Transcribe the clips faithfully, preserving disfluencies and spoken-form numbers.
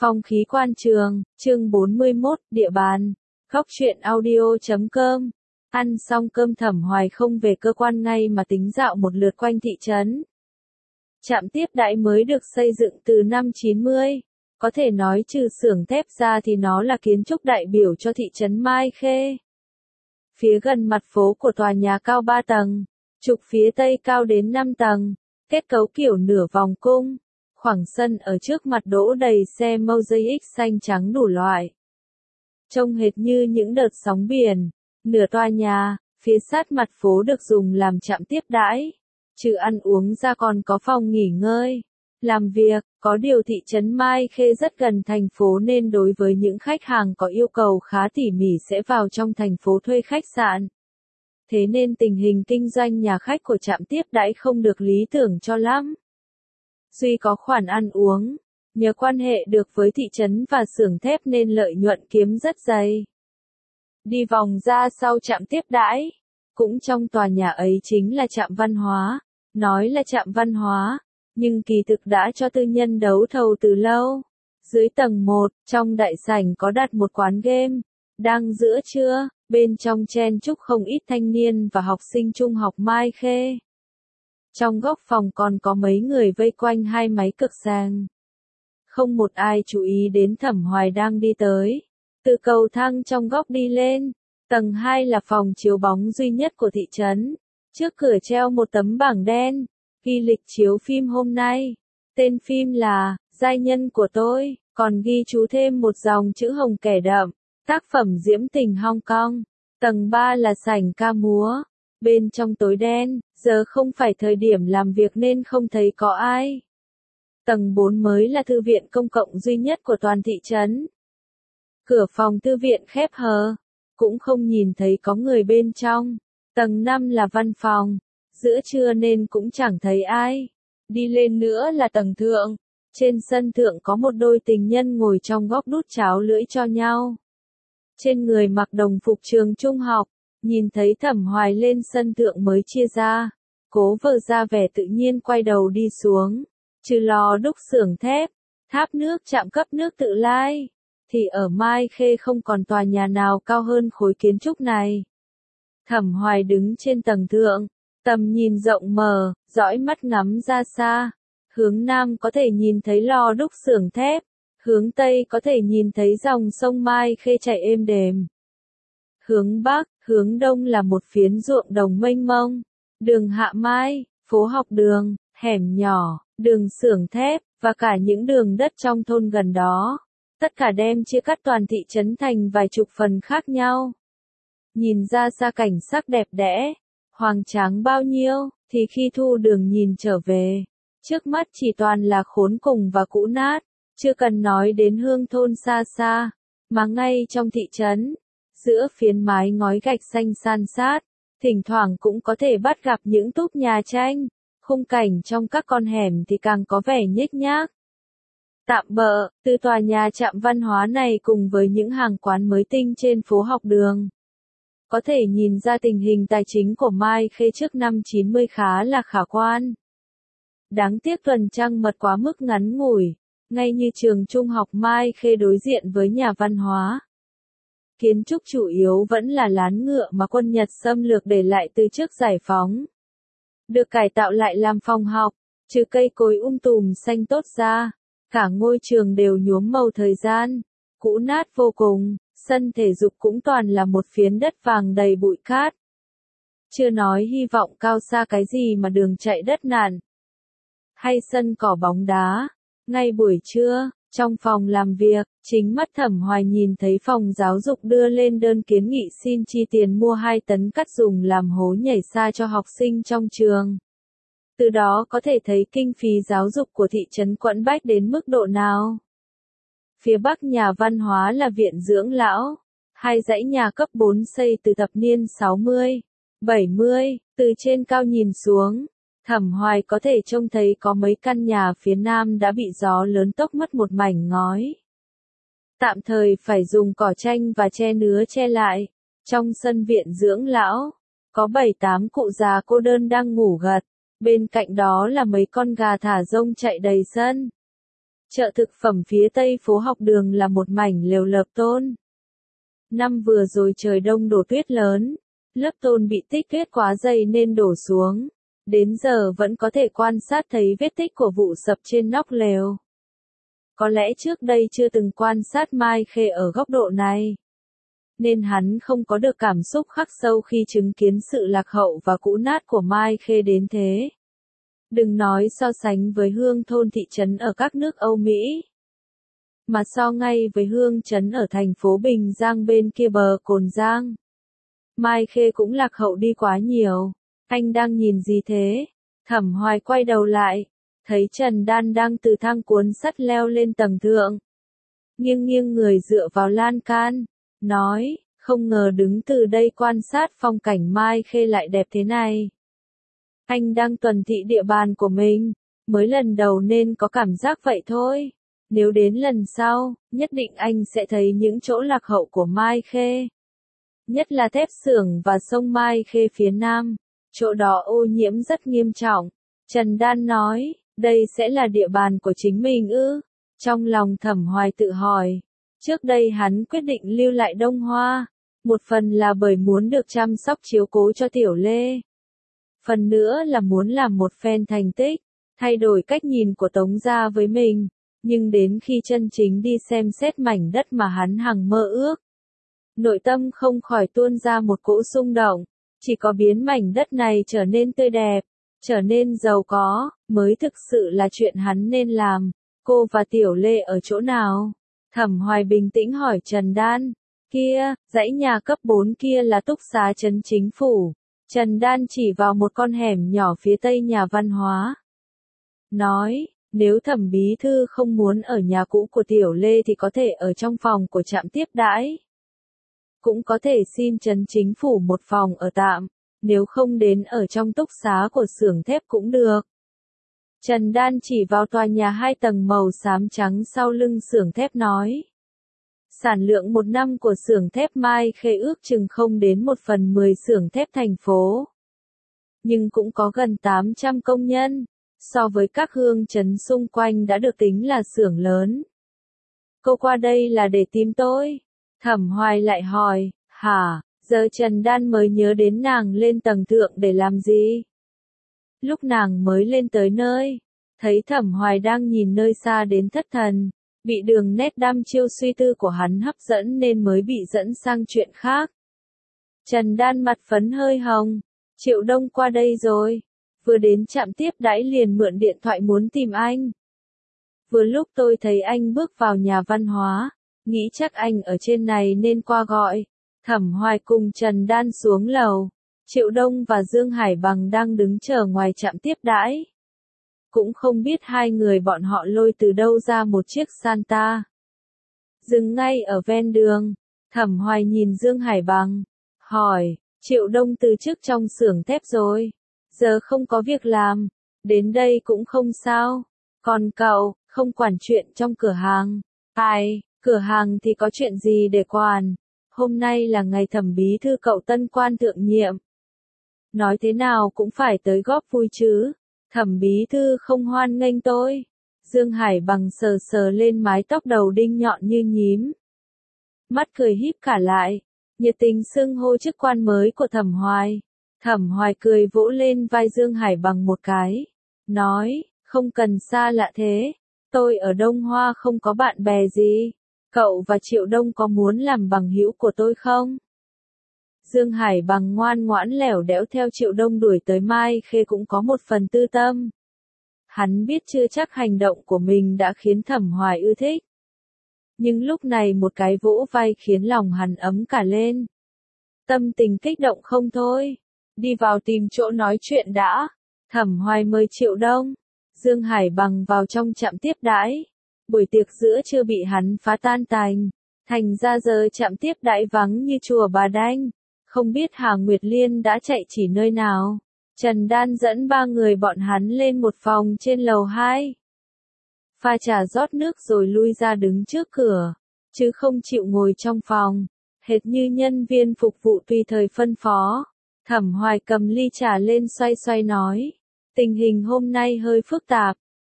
Phong khí quan trường, chương bốn mươi mốt, địa bàn. Góc truyện audio chấm com. Ăn xong cơm Thẩm Hoài không về cơ quan ngay mà tính dạo một lượt quanh thị trấn. Trạm tiếp đãi mới được xây dựng từ năm chín mươi. Có thể nói trừ xưởng thép ra thì nó là kiến trúc đại biểu cho thị trấn Mai Khê. Phía gần mặt phố của tòa nhà cao ba tầng, trục phía tây cao đến năm tầng, kết cấu kiểu nửa vòng cung. Khoảng sân ở trước mặt đỗ đầy xe Mosaic xanh trắng đủ loại. Trông hệt như những đợt sóng biển. Nửa tòa nhà, phía sát mặt phố được dùng làm trạm tiếp đãi. Trừ ăn uống ra còn có phòng nghỉ ngơi, làm việc. Có điều thị trấn Mai Khê rất gần thành phố nên đối với những khách hàng có yêu cầu khá tỉ mỉ sẽ vào trong thành phố thuê khách sạn. Thế nên tình hình kinh doanh nhà khách của trạm tiếp đãi không được lý tưởng cho lắm. Duy có khoản ăn uống, nhờ quan hệ được với thị trấn và xưởng thép nên lợi nhuận kiếm rất dày. Đi vòng ra sau trạm tiếp đãi, cũng trong tòa nhà ấy chính là trạm văn hóa. Nói là trạm văn hóa, nhưng kỳ thực đã cho tư nhân đấu thầu từ lâu. Dưới tầng một, trong đại sảnh có đặt một quán game. Đang giữa trưa, bên trong chen chúc không ít thanh niên và học sinh trung học Mai Khê. Trong góc phòng còn có mấy người vây quanh hai máy cực sàng. Không một ai chú ý đến Thẩm Hoài đang đi tới. Từ cầu thang trong góc đi lên, tầng hai là phòng chiếu bóng duy nhất của thị trấn. Trước cửa treo một tấm bảng đen, ghi lịch chiếu phim hôm nay. Tên phim là Giai nhân của tôi, còn ghi chú thêm một dòng chữ hồng kẻ đậm, tác phẩm diễm tình Hong Kong. Tầng ba là sảnh ca múa. Bên trong tối đen, giờ không phải thời điểm làm việc nên không thấy có ai. Tầng bốn mới là thư viện công cộng duy nhất của toàn thị trấn. Cửa phòng thư viện khép hờ, cũng không nhìn thấy có người bên trong. Tầng năm là văn phòng, giữa trưa nên cũng chẳng thấy ai. Đi lên nữa là tầng thượng. Trên sân thượng có một đôi tình nhân ngồi trong góc đút cháo lưỡi cho nhau. Trên người mặc đồng phục trường trung học. Nhìn thấy Thẩm Hoài lên sân thượng mới chia ra, cố vợ ra vẻ tự nhiên quay đầu đi xuống. Trừ lò đúc xưởng thép, tháp nước trạm cấp nước tự lai, thì ở Mai Khê không còn tòa nhà nào cao hơn khối kiến trúc này. Thẩm Hoài đứng trên tầng thượng, tầm nhìn rộng mở, dõi mắt ngắm ra xa. Hướng nam có thể nhìn thấy lò đúc xưởng thép, hướng tây có thể nhìn thấy dòng sông Mai Khê chảy êm đềm. Hướng bắc, hướng đông là một phiến ruộng đồng mênh mông, đường Hạ Mai, phố học đường, hẻm nhỏ, đường xưởng thép, và cả những đường đất trong thôn gần đó. Tất cả đem chia cắt toàn thị trấn thành vài chục phần khác nhau. Nhìn ra xa cảnh sắc đẹp đẽ, hoang tráng bao nhiêu, thì khi thu đường nhìn trở về, trước mắt chỉ toàn là khốn cùng và cũ nát, chưa cần nói đến hương thôn xa xa, mà ngay trong thị trấn. Giữa phiến mái ngói gạch xanh san sát, thỉnh thoảng cũng có thể bắt gặp những túp nhà tranh, khung cảnh trong các con hẻm thì càng có vẻ nhếch nhác. Tạm bợ, từ tòa nhà trạm văn hóa này cùng với những hàng quán mới tinh trên phố học đường, có thể nhìn ra tình hình tài chính của Mai Khê trước năm chín mươi khá là khả quan. Đáng tiếc tuần trăng mật quá mức ngắn ngủi, ngay như trường trung học Mai Khê đối diện với nhà văn hóa. Kiến trúc chủ yếu vẫn là lán ngựa mà quân Nhật xâm lược để lại từ trước giải phóng. Được cải tạo lại làm phòng học, trừ cây cối um tùm xanh tốt ra, cả ngôi trường đều nhuốm màu thời gian, cũ nát vô cùng, sân thể dục cũng toàn là một phiến đất vàng đầy bụi cát. Chưa nói hy vọng cao xa cái gì mà đường chạy đất nạn. Hay sân cỏ bóng đá, ngay buổi trưa. Trong phòng làm việc, chính mắt Thẩm Hoài nhìn thấy phòng giáo dục đưa lên đơn kiến nghị xin chi tiền mua hai tấn cát dùng làm hố nhảy xa cho học sinh trong trường. Từ đó có thể thấy kinh phí giáo dục của thị trấn quẫn bách đến mức độ nào. Phía bắc nhà văn hóa là viện dưỡng lão, hai dãy nhà cấp bốn xây từ thập niên sáu mươi, bảy mươi, từ trên cao nhìn xuống. Thẩm Hoài có thể trông thấy có mấy căn nhà phía nam đã bị gió lớn tốc mất một mảnh ngói. Tạm thời phải dùng cỏ tranh và tre nứa che lại. Trong sân viện dưỡng lão, có bảy tám cụ già cô đơn đang ngủ gật. Bên cạnh đó là mấy con gà thả rông chạy đầy sân. Chợ thực phẩm phía tây phố học đường là một mảnh lều lợp tôn. Năm vừa rồi trời đông đổ tuyết lớn, lớp tôn bị tích tuyết quá dày nên đổ xuống. Đến giờ vẫn có thể quan sát thấy vết tích của vụ sập trên nóc lều. Có lẽ trước đây chưa từng quan sát Mai Khê ở góc độ này, nên hắn không có được cảm xúc khắc sâu khi chứng kiến sự lạc hậu và cũ nát của Mai Khê đến thế. Đừng nói so sánh với hương thôn thị trấn ở các nước Âu Mỹ, mà so ngay với hương trấn ở thành phố Bình Giang bên kia bờ Cồn Giang. Mai Khê cũng lạc hậu đi quá nhiều. Anh đang nhìn gì thế? Thẩm Hoài quay đầu lại, thấy Trần Đan đang từ thang cuốn sắt leo lên tầng thượng. Nghiêng nghiêng người dựa vào lan can, nói, không ngờ đứng từ đây quan sát phong cảnh Mai Khê lại đẹp thế này. Anh đang tuần thị địa bàn của mình, mới lần đầu nên có cảm giác vậy thôi. Nếu đến lần sau, nhất định anh sẽ thấy những chỗ lạc hậu của Mai Khê. Nhất là thép xưởng và sông Mai Khê phía nam, chỗ đó ô nhiễm rất nghiêm trọng. Trần Đan nói, đây sẽ là địa bàn của chính mình ư? Trong lòng Thẩm Hoài tự hỏi, trước đây hắn quyết định lưu lại Đông Hoa, một phần là bởi muốn được chăm sóc chiếu cố cho Tiểu Lê. Phần nữa là muốn làm một phen thành tích, thay đổi cách nhìn của Tống gia với mình, nhưng đến khi chân chính đi xem xét mảnh đất mà hắn hằng mơ ước, nội tâm không khỏi tuôn ra một cỗ xung động, chỉ có biến mảnh đất này trở nên tươi đẹp, trở nên giàu có, mới thực sự là chuyện hắn nên làm. Cô và Tiểu Lê ở chỗ nào? Thẩm Hoài bình tĩnh hỏi Trần Đan. Kia, dãy nhà cấp bốn kia là túc xá trấn chính phủ. Trần Đan chỉ vào một con hẻm nhỏ phía tây nhà văn hóa. Nói, nếu Thẩm bí thư không muốn ở nhà cũ của Tiểu Lê thì có thể ở trong phòng của trạm tiếp đãi. Cũng có thể xin trấn chính phủ một phòng ở tạm, nếu không đến ở trong túc xá của xưởng thép cũng được. Trần Đan chỉ vào tòa nhà hai tầng màu xám trắng sau lưng xưởng thép nói. Sản lượng một năm của xưởng thép Mai Khê ước chừng không đến một phần mười xưởng thép thành phố. Nhưng cũng có gần tám trăm công nhân, so với các hương trấn xung quanh đã được tính là xưởng lớn. Cô qua đây là để tìm tôi. Thẩm Hoài lại hỏi, hả, giờ Trần Đan mới nhớ đến nàng lên tầng thượng để làm gì? Lúc nàng mới lên tới nơi, thấy Thẩm Hoài đang nhìn nơi xa đến thất thần, bị đường nét đăm chiêu suy tư của hắn hấp dẫn nên mới bị dẫn sang chuyện khác. Trần Đan mặt phấn hơi hồng, Triệu Đông qua đây rồi, vừa đến trạm tiếp đãi liền mượn điện thoại muốn tìm anh. Vừa lúc tôi thấy anh bước vào nhà văn hóa, nghĩ chắc anh ở trên này nên qua gọi. Thẩm Hoài cùng Trần Đan xuống lầu, Triệu Đông và Dương Hải Bằng đang đứng chờ ngoài trạm tiếp đãi. Cũng không biết hai người bọn họ lôi từ đâu ra một chiếc Santa. Dừng ngay ở ven đường, Thẩm Hoài nhìn Dương Hải Bằng, hỏi, Triệu Đông từ chức trong xưởng thép rồi, giờ không có việc làm, đến đây cũng không sao, còn cậu, không quản chuyện trong cửa hàng. Ai, cửa hàng thì có chuyện gì để quản, hôm nay là ngày Thẩm bí thư cậu tân quan thượng nhiệm. Nói thế nào cũng phải tới góp vui chứ. Thẩm bí thư không hoan nghênh tôi. Dương Hải Bằng sờ sờ lên mái tóc đầu đinh nhọn như nhím. Mắt cười híp cả lại, nhiệt tình xưng hô chức quan mới của Thẩm Hoài. Thẩm Hoài cười vỗ lên vai Dương Hải Bằng một cái. Nói, không cần xa lạ thế. Tôi ở Đông Hoa không có bạn bè gì. Cậu và Triệu Đông có muốn làm bằng hữu của tôi không? Dương Hải Bằng ngoan ngoãn lẻo đẽo theo Triệu Đông đuổi tới Mai Khê cũng có một phần tư tâm. Hắn biết chưa chắc hành động của mình đã khiến Thẩm Hoài ưa thích. Nhưng lúc này một cái vỗ vai khiến lòng hắn ấm cả lên. Tâm tình kích động không thôi. Đi vào tìm chỗ nói chuyện đã. Thẩm Hoài mời Triệu Đông, Dương Hải Bằng vào trong trạm tiếp đãi. Buổi tiệc giữa chưa bị hắn phá tan tành. Thành ra giờ trạm tiếp đãi vắng như chùa Bà Đanh. Không biết Hà Nguyệt Liên đã chạy chỉ nơi nào. Trần Đan dẫn ba người bọn hắn lên một phòng trên lầu hai. Pha trà rót nước rồi lui ra đứng trước cửa, chứ không chịu ngồi trong phòng, hệt như nhân viên phục vụ tùy thời phân phó. Thẩm Hoài cầm ly trà lên xoay xoay nói, tình hình hôm nay hơi phức tạp,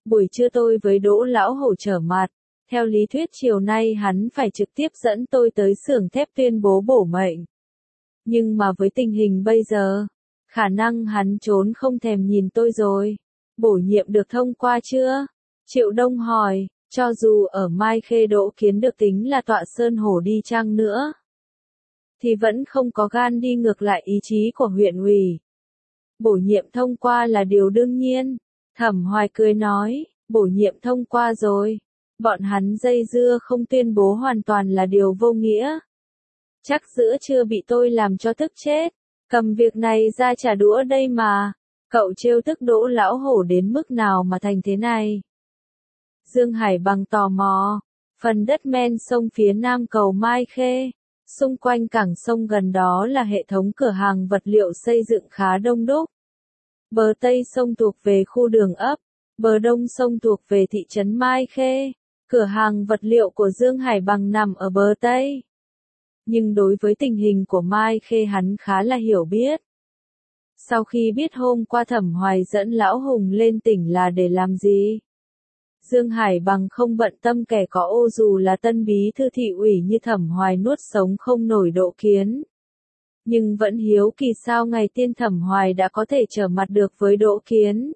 Buổi trưa tôi với Đỗ Lão Hổ trở mặt, theo lý thuyết chiều nay hắn phải trực tiếp dẫn tôi tới xưởng thép tuyên bố bổ mệnh. Nhưng mà với tình hình bây giờ, khả năng hắn trốn không thèm nhìn tôi rồi. Bổ nhiệm được thông qua chưa? Triệu Đông hỏi, cho dù ở Mai Khê Đỗ Kiến được tính là tọa sơn hổ đi chăng nữa, thì vẫn không có gan đi ngược lại ý chí của huyện ủy. Bổ nhiệm thông qua là điều đương nhiên. Thẩm Hoài cười nói, bổ nhiệm thông qua rồi. Bọn hắn dây dưa không tuyên bố hoàn toàn là điều vô nghĩa. Chắc giữa trưa bị tôi làm cho tức chết. Cầm việc này ra trả đũa đây mà. Cậu trêu tức Đỗ Lão Hổ đến mức nào mà thành thế này? Dương Hải Bằng tò mò. Phần đất men sông phía nam cầu Mai Khê. Xung quanh cảng sông gần đó là hệ thống cửa hàng vật liệu xây dựng khá đông đúc. Bờ Tây sông thuộc về khu đường ấp. Bờ Đông sông thuộc về thị trấn Mai Khê. Cửa hàng vật liệu của Dương Hải Bằng nằm ở bờ Tây. Nhưng đối với tình hình của Mai Khê hắn khá là hiểu biết. Sau khi biết hôm qua Thẩm Hoài dẫn Lão Hùng lên tỉnh là để làm gì, Dương Hải Bằng không bận tâm kẻ có ô dù là tân bí thư thị ủy như Thẩm Hoài nuốt sống không nổi Đỗ Kiến. Nhưng vẫn hiếu kỳ sao ngày tiên Thẩm Hoài đã có thể trở mặt được với Đỗ Kiến.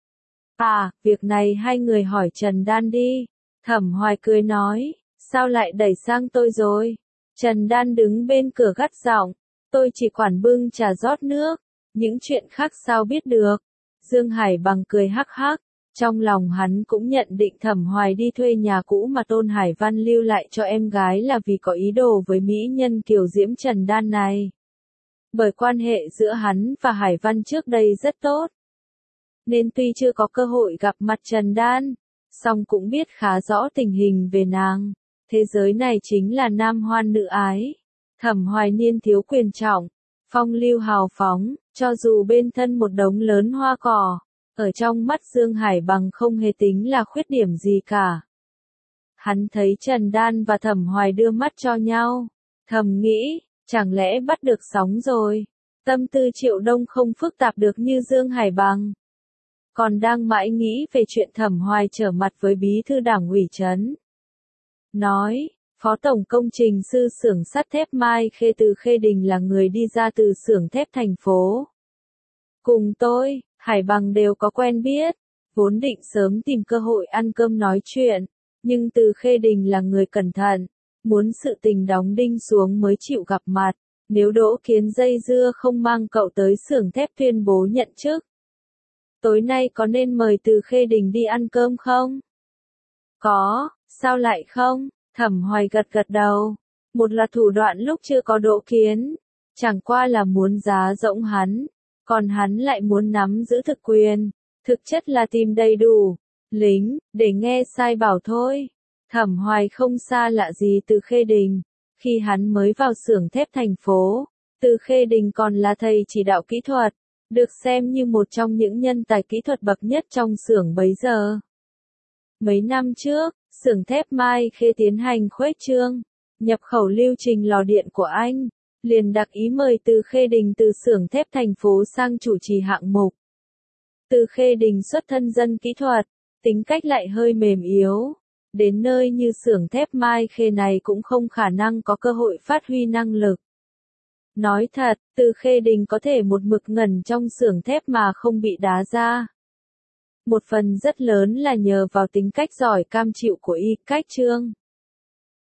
À, việc này hai người hỏi Trần Đan đi. Thẩm Hoài cười nói, sao lại đẩy sang tôi rồi? Trần Đan đứng bên cửa gắt giọng, tôi chỉ quản bưng trà rót nước, những chuyện khác sao biết được. Dương Hải Bằng cười hắc hắc, trong lòng hắn cũng nhận định Thẩm Hoài đi thuê nhà cũ mà Tôn Hải Văn lưu lại cho em gái là vì có ý đồ với mỹ nhân kiều diễm Trần Đan này. Bởi quan hệ giữa hắn và Hải Văn trước đây rất tốt, nên tuy chưa có cơ hội gặp mặt Trần Đan, song cũng biết khá rõ tình hình về nàng. Thế giới này chính là nam hoan nữ ái. Thẩm Hoài niên thiếu quyền trọng, phong lưu hào phóng, cho dù bên thân một đống lớn hoa cỏ, ở trong mắt Dương Hải Bằng không hề tính là khuyết điểm gì cả. Hắn thấy Trần Đan và Thẩm Hoài đưa mắt cho nhau, thầm nghĩ, chẳng lẽ bắt được sóng rồi. Tâm tư Triệu Đông không phức tạp được như Dương Hải Bằng. Còn đang mãi nghĩ về chuyện Thẩm Hoài trở mặt với bí thư đảng ủy trấn. Nói, Phó Tổng Công trình sư xưởng sắt thép Mai Khê từ Khê Đình là người đi ra từ xưởng thép thành phố. Cùng tôi, Hải Bằng đều có quen biết, vốn định sớm tìm cơ hội ăn cơm nói chuyện, nhưng từ Khê Đình là người cẩn thận, muốn sự tình đóng đinh xuống mới chịu gặp mặt, nếu Đỗ Kiến dây dưa không mang cậu tới xưởng thép tuyên bố nhận chức. Tối nay có nên mời từ Khê Đình đi ăn cơm không? Có, sao lại không? Thẩm Hoài gật gật đầu. Một là thủ đoạn lúc chưa có Đỗ Kiến, chẳng qua là muốn giá rỗng hắn, còn hắn lại muốn nắm giữ thực quyền, thực chất là tìm đầy đủ lính để nghe sai bảo thôi. Thẩm Hoài không xa lạ gì từ Khê Đình, khi hắn mới vào xưởng thép thành phố, từ Khê Đình còn là thầy chỉ đạo kỹ thuật, được xem như một trong những nhân tài kỹ thuật bậc nhất trong xưởng bấy giờ. Mấy năm trước, xưởng thép Mai Khê tiến hành khuếch trương, nhập khẩu lưu trình lò điện của Anh, liền đặc ý mời Từ Khê Đình từ xưởng thép thành phố sang chủ trì hạng mục. Từ Khê Đình xuất thân dân kỹ thuật, tính cách lại hơi mềm yếu, đến nơi như xưởng thép Mai Khê này cũng không khả năng có cơ hội phát huy năng lực. Nói thật, Từ Khê Đình có thể một mực ngẩn trong xưởng thép mà không bị đá ra. Một phần rất lớn là nhờ vào tính cách giỏi cam chịu của Y Cách Trương.